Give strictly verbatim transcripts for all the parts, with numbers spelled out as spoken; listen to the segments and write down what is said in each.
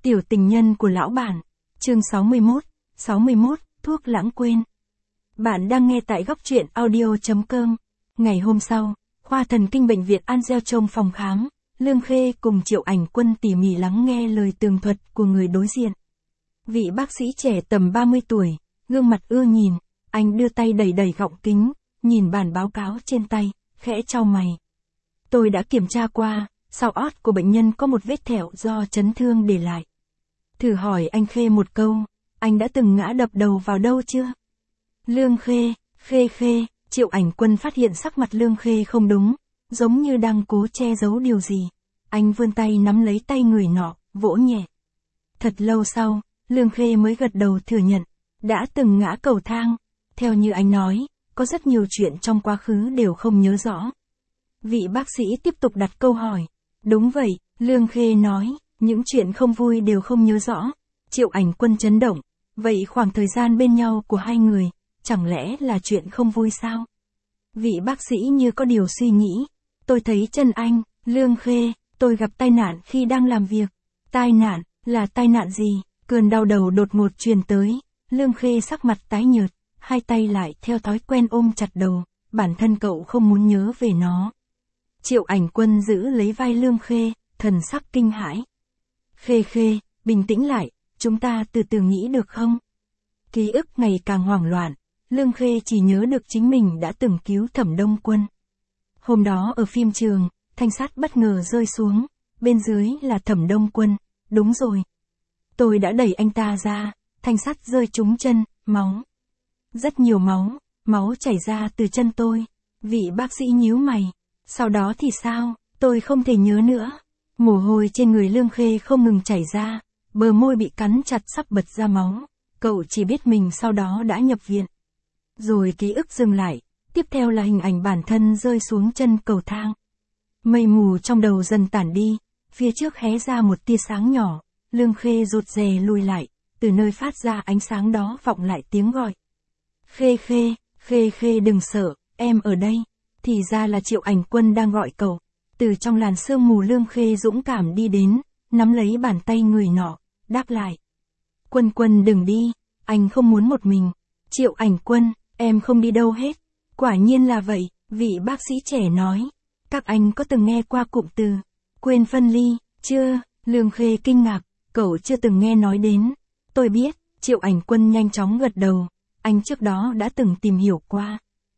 Tiểu tình nhân của lão bản. Chương sáu mươi mốt, sáu mươi mốt, thuốc lãng quên. Bạn đang nghe tại góc truyện audio chấm com. Ngày hôm sau, khoa thần kinh bệnh viện An Gieo trong phòng khám, Lương Khê cùng Triệu Ảnh Quân tỉ mỉ lắng nghe lời tường thuật của người đối diện. Vị bác sĩ trẻ tầm ba mươi tuổi, gương mặt ưa nhìn, anh đưa tay đẩy đẩy gọng kính, nhìn bản báo cáo trên tay, khẽ chau mày. Tôi đã kiểm tra qua, sau ót của bệnh nhân có một vết thẹo do chấn thương để lại. Thử hỏi anh Khê một câu, anh đã từng ngã đập đầu vào đâu chưa? Lương Khê, Khê Khê, Triệu Ảnh Quân phát hiện sắc mặt Lương Khê không đúng, giống như đang cố che giấu điều gì. Anh vươn tay nắm lấy tay người nọ, vỗ nhẹ. Thật lâu sau, Lương Khê mới gật đầu thừa nhận, đã từng ngã cầu thang. Theo như anh nói, có rất nhiều chuyện trong quá khứ đều không nhớ rõ. Vị bác sĩ tiếp tục đặt câu hỏi. Đúng vậy, Lương Khê nói, những chuyện không vui đều không nhớ rõ. Triệu Ảnh Quân chấn động. Vậy khoảng thời gian bên nhau của hai người, chẳng lẽ là chuyện không vui sao? Vị bác sĩ như có điều suy nghĩ. Tôi thấy chân anh, Lương Khê, tôi gặp tai nạn khi đang làm việc. Tai nạn, là tai nạn gì? Cơn đau đầu đột ngột truyền tới. Lương Khê sắc mặt tái nhợt, hai tay lại theo thói quen ôm chặt đầu, bản thân cậu không muốn nhớ về nó. Triệu Ảnh Quân giữ lấy vai Lương Khê, thần sắc kinh hãi. Khê Khê, bình tĩnh lại, chúng ta từ từ nghĩ được không? Ký ức ngày càng hoảng loạn, Lương Khê chỉ nhớ được chính mình đã từng cứu Thẩm Đông Quân. Hôm đó ở phim trường, thanh sắt bất ngờ rơi xuống, bên dưới là Thẩm Đông Quân, đúng rồi. Tôi đã đẩy anh ta ra, thanh sắt rơi trúng chân, máu. Rất nhiều máu, máu chảy ra từ chân tôi. Vị bác sĩ nhíu mày. Sau đó thì sao, tôi không thể nhớ nữa. Mồ hôi trên người Lương Khê không ngừng chảy ra, bờ môi bị cắn chặt sắp bật ra máu. Cậu chỉ biết mình sau đó đã nhập viện. Rồi ký ức dừng lại, tiếp theo là hình ảnh bản thân rơi xuống chân cầu thang. Mây mù trong đầu dần tản đi, phía trước hé ra một tia sáng nhỏ, Lương Khê rụt rè lùi lại, từ nơi phát ra ánh sáng đó vọng lại tiếng gọi. Khê Khê, Khê Khê đừng sợ, em ở đây. Thì ra là Triệu Ảnh Quân đang gọi cậu. Từ trong làn sương mù Lương Khê dũng cảm đi đến, nắm lấy bàn tay người nọ, đáp lại. Quân Quân đừng đi, anh không muốn một mình. Triệu Ảnh Quân, em không đi đâu hết. Quả nhiên là vậy, vị bác sĩ trẻ nói. Các anh có từng nghe qua cụm từ quên phân ly, chưa? Lương Khê kinh ngạc, cậu chưa từng nghe nói đến. Tôi biết, Triệu Ảnh Quân nhanh chóng gật đầu. Anh trước đó đã từng tìm hiểu qua.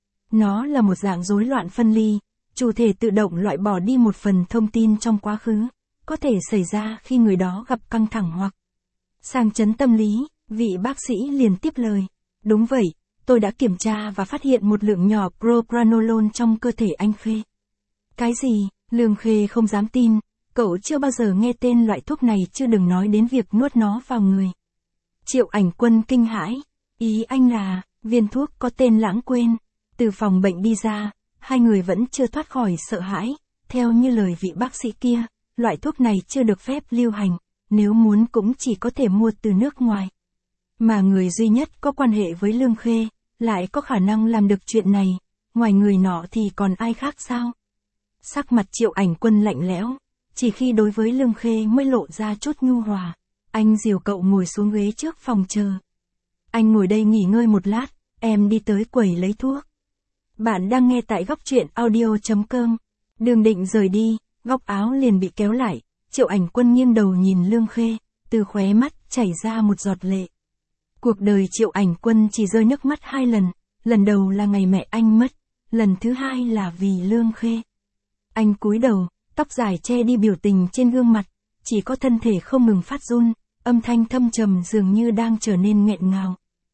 Nó là một dạng rối loạn phân ly, chủ thể tự động loại bỏ đi một phần thông tin trong quá khứ, có thể xảy ra khi người đó gặp căng thẳng hoặc sang chấn tâm lý. Vị bác sĩ liền tiếp lời. Đúng vậy, tôi đã kiểm tra và phát hiện một lượng nhỏ propranolol trong cơ thể anh Khê. Cái gì? Lương Khê không dám tin, cậu chưa bao giờ nghe tên loại thuốc này, chưa đừng nói đến việc nuốt nó vào người. Triệu Ảnh Quân kinh hãi. Ý anh là, viên thuốc có tên lãng quên. Từ phòng bệnh đi ra, hai người vẫn chưa thoát khỏi sợ hãi. Theo như lời vị bác sĩ kia, loại thuốc này chưa được phép lưu hành, nếu muốn cũng chỉ có thể mua từ nước ngoài. Mà người duy nhất có quan hệ với Lương Khê, lại có khả năng làm được chuyện này, ngoài người nọ thì còn ai khác sao? Sắc mặt Triệu Ảnh Quân lạnh lẽo, chỉ khi đối với Lương Khê mới lộ ra chút nhu hòa. Anh dìu cậu ngồi xuống ghế trước phòng chờ. Anh ngồi đây nghỉ ngơi một lát, em đi tới quầy lấy thuốc. Bạn đang nghe tại góc truyện audio chấm com. Đường định rời đi, góc áo liền bị kéo lại. Triệu Ảnh Quân nghiêng đầu nhìn Lương Khê, từ khóe mắt chảy ra một giọt lệ. Cuộc đời Triệu Ảnh Quân chỉ rơi nước mắt hai lần, lần đầu là ngày mẹ anh mất, lần thứ hai là vì Lương Khê. Anh cúi đầu, tóc dài che đi biểu tình trên gương mặt, chỉ có thân thể không ngừng phát run, âm thanh thâm trầm dường như đang trở nên nghẹn ngào.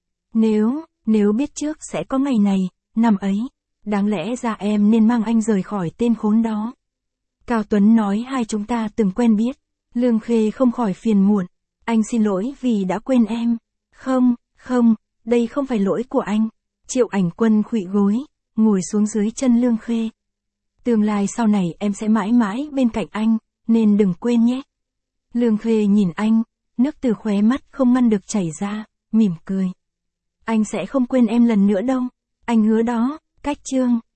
Nếu, nếu biết trước sẽ có ngày này, năm ấy, đáng lẽ ra em nên mang anh rời khỏi tên khốn đó. Cao Tuấn nói hai chúng ta từng quen biết. Lương Khê không khỏi phiền muộn. Anh xin lỗi vì đã quên em. Không, không, đây không phải lỗi của anh. Triệu Ảnh Quân khuỵu gối, ngồi xuống dưới chân Lương Khê. Tương lai sau này em sẽ mãi mãi bên cạnh anh, nên đừng quên nhé. Lương Khê nhìn anh, nước từ khóe mắt không ngăn được chảy ra, mỉm cười. Anh sẽ không quên em lần nữa đâu. Anh hứa đó. Cách chương